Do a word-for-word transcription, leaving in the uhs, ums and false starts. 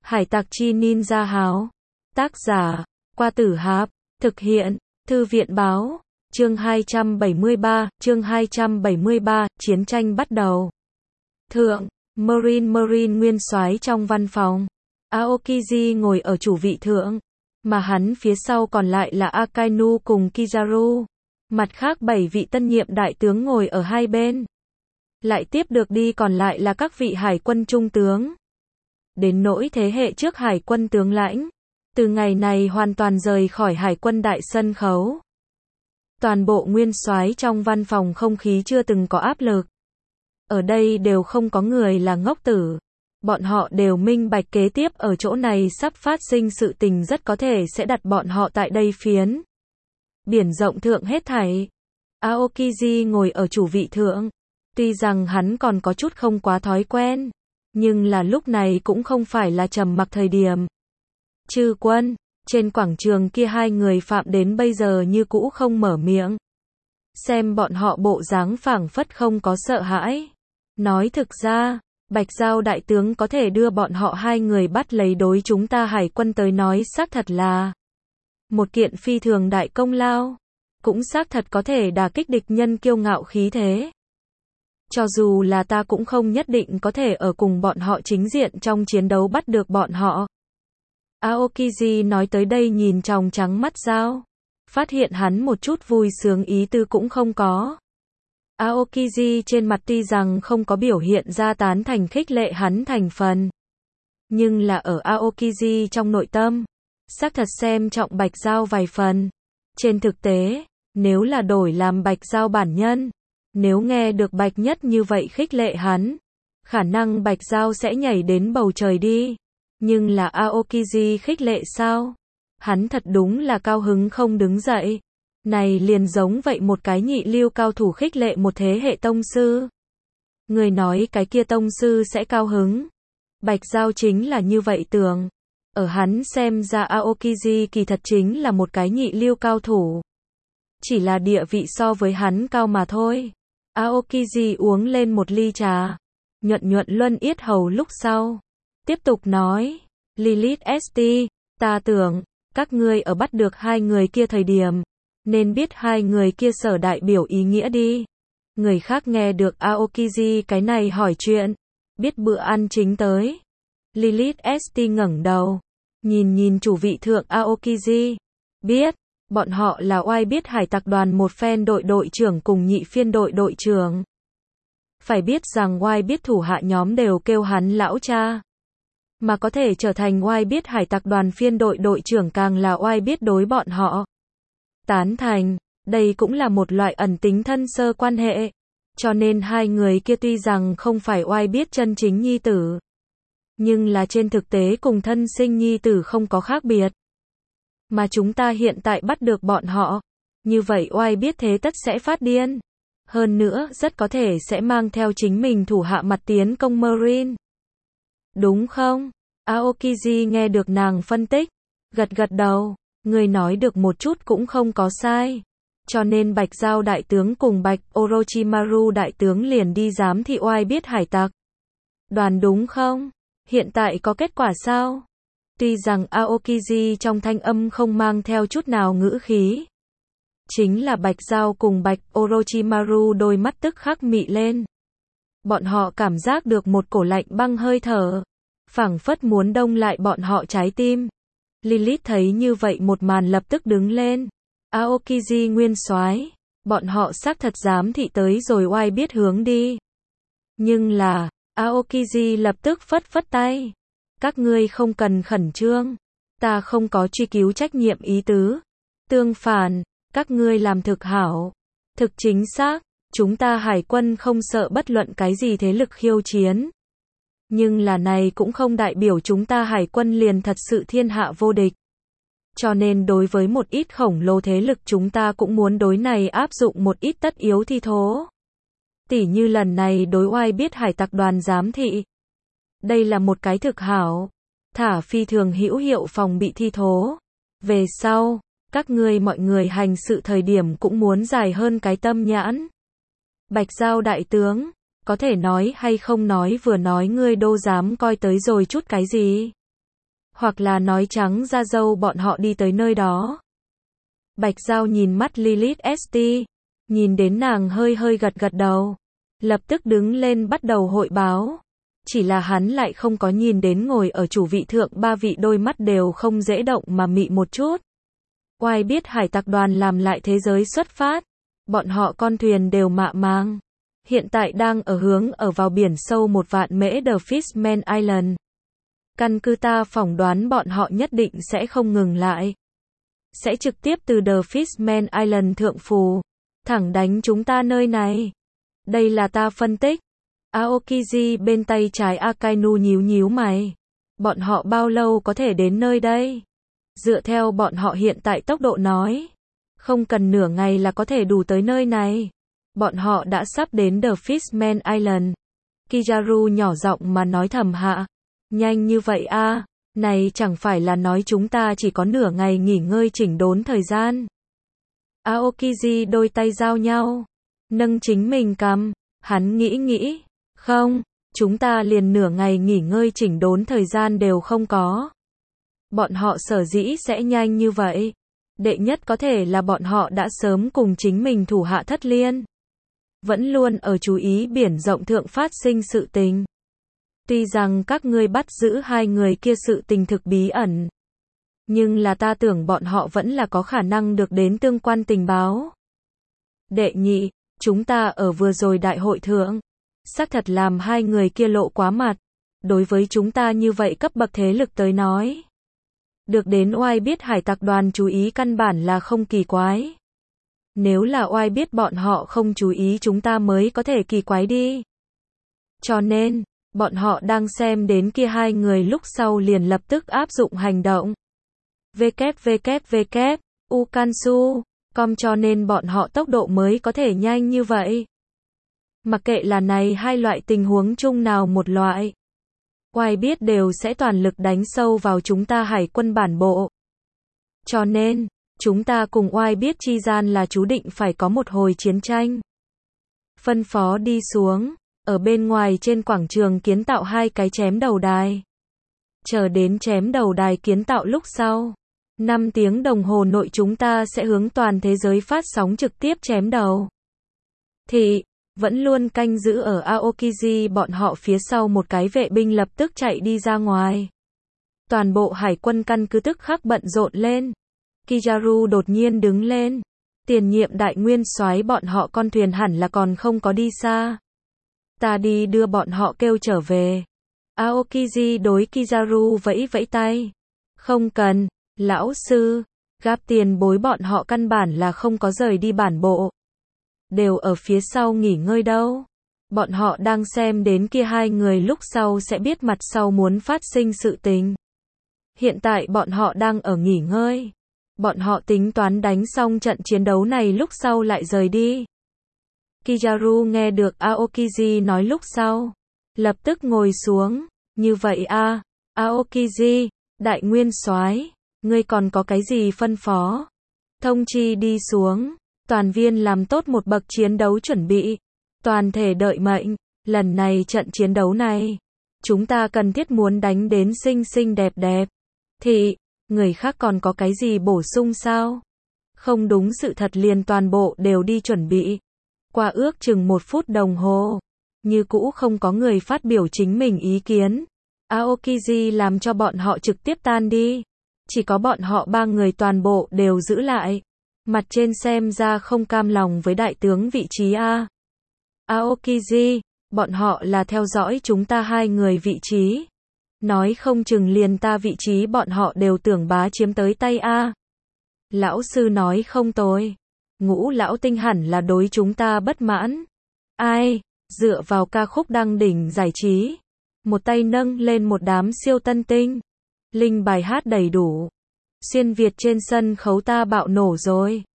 Hải tặc chi ninja háo. Tác giả, Qua Tử Hạp. Thực hiện, Thư viện báo. Chương hai trăm bảy mươi ba, chương hai trăm bảy mươi ba, chiến tranh bắt đầu. Thượng, Marine Marine nguyên soái trong văn phòng. Aokiji ngồi ở chủ vị thượng, mà hắn phía sau còn lại là Akainu cùng Kizaru. Mặt khác bảy vị tân nhiệm đại tướng ngồi ở hai bên. Lại tiếp được đi còn lại là các vị hải quân trung tướng. Đến nỗi thế hệ trước hải quân tướng lãnh, từ ngày này hoàn toàn rời khỏi hải quân đại sân khấu. Toàn bộ nguyên soái trong văn phòng không khí chưa từng có áp lực. Ở đây đều không có người là ngốc tử. Bọn họ đều minh bạch kế tiếp ở chỗ này sắp phát sinh sự tình rất có thể sẽ đặt bọn họ tại đây phiến biển rộng thượng hết thảy. Aokiji ngồi ở chủ vị thượng. Tuy rằng hắn còn có chút không quá thói quen, nhưng là lúc này cũng không phải là trầm mặc thời điểm. Chư quân, trên quảng trường kia hai người phạm đến bây giờ như cũ không mở miệng. Xem bọn họ bộ dáng phảng phất không có sợ hãi. Nói thực ra, Bạch Giao đại tướng có thể đưa bọn họ hai người bắt lấy đối chúng ta hải quân tới nói xác thật là một kiện phi thường đại công lao. Cũng xác thật có thể đả kích địch nhân kiêu ngạo khí thế. Cho dù là ta cũng không nhất định có thể ở cùng bọn họ chính diện trong chiến đấu bắt được bọn họ. Aokiji nói tới đây nhìn tròng trắng mắt Giao. Phát hiện hắn một chút vui sướng ý tư cũng không có. Aokiji trên mặt tuy rằng không có biểu hiện ra tán thành khích lệ hắn thành phần. Nhưng là ở Aokiji trong nội tâm, xác thật xem trọng Bạch Giao vài phần. Trên thực tế, nếu là đổi làm Bạch Giao bản nhân, nếu nghe được Bạch Nhất như vậy khích lệ hắn, khả năng Bạch Giao sẽ nhảy đến bầu trời đi. Nhưng là Aokiji khích lệ sao? Hắn thật đúng là cao hứng không đứng dậy. Này liền giống vậy một cái nhị lưu cao thủ khích lệ một thế hệ tông sư. Người nói cái kia tông sư sẽ cao hứng. Bạch Giao chính là như vậy tưởng. Ở hắn xem ra Aokiji kỳ thật chính là một cái nhị lưu cao thủ. Chỉ là địa vị so với hắn cao mà thôi. Aokiji uống lên một ly trà. Nhuận nhuận luân yết hầu lúc sau. Tiếp tục nói. Lilith ét tê, ta tưởng, các ngươi ở bắt được hai người kia thời điểm, nên biết hai người kia sở đại biểu ý nghĩa đi. Người khác nghe được Aokiji cái này hỏi chuyện. Biết bữa ăn chính tới. Lilith ét tê ngẩng đầu. Nhìn nhìn chủ vị thượng Aokiji. Biết, bọn họ là oai biết hải tặc đoàn một phen đội đội trưởng cùng nhị phiên đội đội trưởng. Phải biết rằng oai biết thủ hạ nhóm đều kêu hắn lão cha. Mà có thể trở thành oai biết hải tặc đoàn phiên đội đội trưởng càng là oai biết đối bọn họ tán thành. Đây cũng là một loại ẩn tính thân sơ quan hệ. Cho nên hai người kia tuy rằng không phải oai biết chân chính nhi tử, nhưng là trên thực tế cùng thân sinh nhi tử không có khác biệt. Mà chúng ta hiện tại bắt được bọn họ, như vậy oai biết thế tất sẽ phát điên. Hơn nữa rất có thể sẽ mang theo chính mình thủ hạ mặt tiến công Marine. Đúng không? Aokiji nghe được nàng phân tích, gật gật đầu. Người nói được một chút cũng không có sai. Cho nên Bạch Giao đại tướng cùng Bạch Orochimaru đại tướng liền đi giám thị oai biết hải tặc đoàn đúng không? Hiện tại có kết quả sao? Tuy rằng Aokiji trong thanh âm không mang theo chút nào ngữ khí. Chính là Bạch Giao cùng Bạch Orochimaru đôi mắt tức khắc mị lên. Bọn họ cảm giác được một cổ lạnh băng hơi thở. Phảng phất muốn đông lại bọn họ trái tim. Lilith thấy như vậy một màn lập tức đứng lên. Aokiji nguyên soái, bọn họ xác thật dám thị tới rồi oai biết hướng đi. Nhưng là, Aokiji lập tức phất phất tay. Các ngươi không cần khẩn trương. Ta không có truy cứu trách nhiệm ý tứ. Tương phản, các ngươi làm thực hảo. Thực chính xác, chúng ta hải quân không sợ bất luận cái gì thế lực khiêu chiến. Nhưng là này cũng không đại biểu chúng ta hải quân liền thật sự thiên hạ vô địch. Cho nên đối với một ít khổng lồ thế lực chúng ta cũng muốn đối này áp dụng một ít tất yếu thi thố. Tỉ như lần này đối oai biết hải tặc đoàn giám thị. Đây là một cái thực hảo. Thả phi thường hữu hiệu phòng bị thi thố. Về sau, các ngươi mọi người hành sự thời điểm cũng muốn dài hơn cái tâm nhãn. Bạch Giao đại tướng. Có thể nói hay không nói vừa nói ngươi đô dám coi tới rồi chút cái gì. Hoặc là nói trắng ra dâu bọn họ đi tới nơi đó. Bạch Giao nhìn mắt Lilith ét tê, nhìn đến nàng hơi hơi gật gật đầu, lập tức đứng lên bắt đầu hội báo. Chỉ là hắn lại không có nhìn đến ngồi ở chủ vị thượng ba vị đôi mắt đều không dễ động mà mị một chút. Oai biết hải tặc đoàn làm lại thế giới xuất phát, bọn họ con thuyền đều mạ mang. Hiện tại đang ở hướng ở vào biển sâu một vạn mễ The Fishman Island. Căn cứ ta phỏng đoán bọn họ nhất định sẽ không ngừng lại. Sẽ trực tiếp từ The Fishman Island thượng phù, thẳng đánh chúng ta nơi này. Đây là ta phân tích. Aokiji bên tay trái Akainu nhíu nhíu mày. Bọn họ bao lâu có thể đến nơi đây? Dựa theo bọn họ hiện tại tốc độ nói, không cần nửa ngày là có thể đủ tới nơi này. Bọn họ đã sắp đến The Fishman Island. Kizaru nhỏ giọng mà nói thầm hạ. Nhanh như vậy a, à, này chẳng phải là nói chúng ta chỉ có nửa ngày nghỉ ngơi chỉnh đốn thời gian. Aokiji đôi tay giao nhau, nâng chính mình cằm, hắn nghĩ nghĩ, không, chúng ta liền nửa ngày nghỉ ngơi chỉnh đốn thời gian đều không có. Bọn họ sở dĩ sẽ nhanh như vậy, đệ nhất có thể là bọn họ đã sớm cùng chính mình thủ hạ Thất Liên, vẫn luôn ở chú ý biển rộng thượng phát sinh sự tình. Tuy rằng các ngươi bắt giữ hai người kia sự tình thực bí ẩn, nhưng là ta tưởng bọn họ vẫn là có khả năng được đến tương quan tình báo. Đệ nhị, chúng ta ở vừa rồi đại hội thượng, xác thật làm hai người kia lộ quá mặt. Đối với chúng ta như vậy cấp bậc thế lực tới nói, được đến oai biết hải tặc đoàn chú ý căn bản là không kỳ quái. Nếu là oai biết bọn họ không chú ý chúng ta mới có thể kỳ quái đi. Cho nên, bọn họ đang xem đến kia hai người lúc sau liền lập tức áp dụng hành động. www, Ukansu, com cho nên bọn họ tốc độ mới có thể nhanh như vậy. Mặc kệ là này hai loại tình huống chung nào một loại, oai biết đều sẽ toàn lực đánh sâu vào chúng ta hải quân bản bộ. Cho nên, chúng ta cùng oai biết chi gian là chú định phải có một hồi chiến tranh. Phân phó đi xuống, ở bên ngoài trên quảng trường kiến tạo hai cái chém đầu đài. Chờ đến chém đầu đài kiến tạo lúc sau, năm tiếng đồng hồ nội chúng ta sẽ hướng toàn thế giới phát sóng trực tiếp chém đầu. Thị, vẫn luôn canh giữ ở Aokiji bọn họ phía sau một cái vệ binh lập tức chạy đi ra ngoài. Toàn bộ hải quân căn cứ tức khắc bận rộn lên. Kizaru đột nhiên đứng lên. Tiền nhiệm đại nguyên soái bọn họ con thuyền hẳn là còn không có đi xa. Ta đi đưa bọn họ kêu trở về. Aokiji đối Kizaru vẫy vẫy tay. Không cần, lão sư. Gáp tiền bối bọn họ căn bản là không có rời đi bản bộ. Đều ở phía sau nghỉ ngơi đâu. Bọn họ đang xem đến kia hai người lúc sau sẽ biết mặt sau muốn phát sinh sự tình. Hiện tại bọn họ đang ở nghỉ ngơi. Bọn họ tính toán đánh xong trận chiến đấu này lúc sau lại rời đi. Kizaru nghe được Aokiji nói lúc sau, lập tức ngồi xuống. Như vậy a, Aokiji, đại nguyên soái, ngươi còn có cái gì phân phó? Thông chi đi xuống. Toàn viên làm tốt một bậc chiến đấu chuẩn bị. Toàn thể đợi mệnh. Lần này trận chiến đấu này, chúng ta cần thiết muốn đánh đến xinh xinh đẹp đẹp. Thị, người khác còn có cái gì bổ sung sao? Không đúng sự thật liền toàn bộ đều đi chuẩn bị. Qua ước chừng một phút đồng hồ, như cũ không có người phát biểu chính mình ý kiến. Aokiji làm cho bọn họ trực tiếp tan đi. Chỉ có bọn họ ba người toàn bộ đều giữ lại. Mặt trên xem ra không cam lòng với đại tướng vị trí A. Aokiji, bọn họ là theo dõi chúng ta hai người vị trí. Nói không chừng liền ta vị trí bọn họ đều tưởng bá chiếm tới tay A. Lão sư nói không tồi. Ngũ lão tinh hẳn là đối chúng ta bất mãn. Ai, dựa vào ca khúc đăng đỉnh giải trí. Một tay nâng lên một đám siêu tân tinh. Linh bài hát đầy đủ. Xuyên Việt trên sân khấu ta bạo nổ rồi.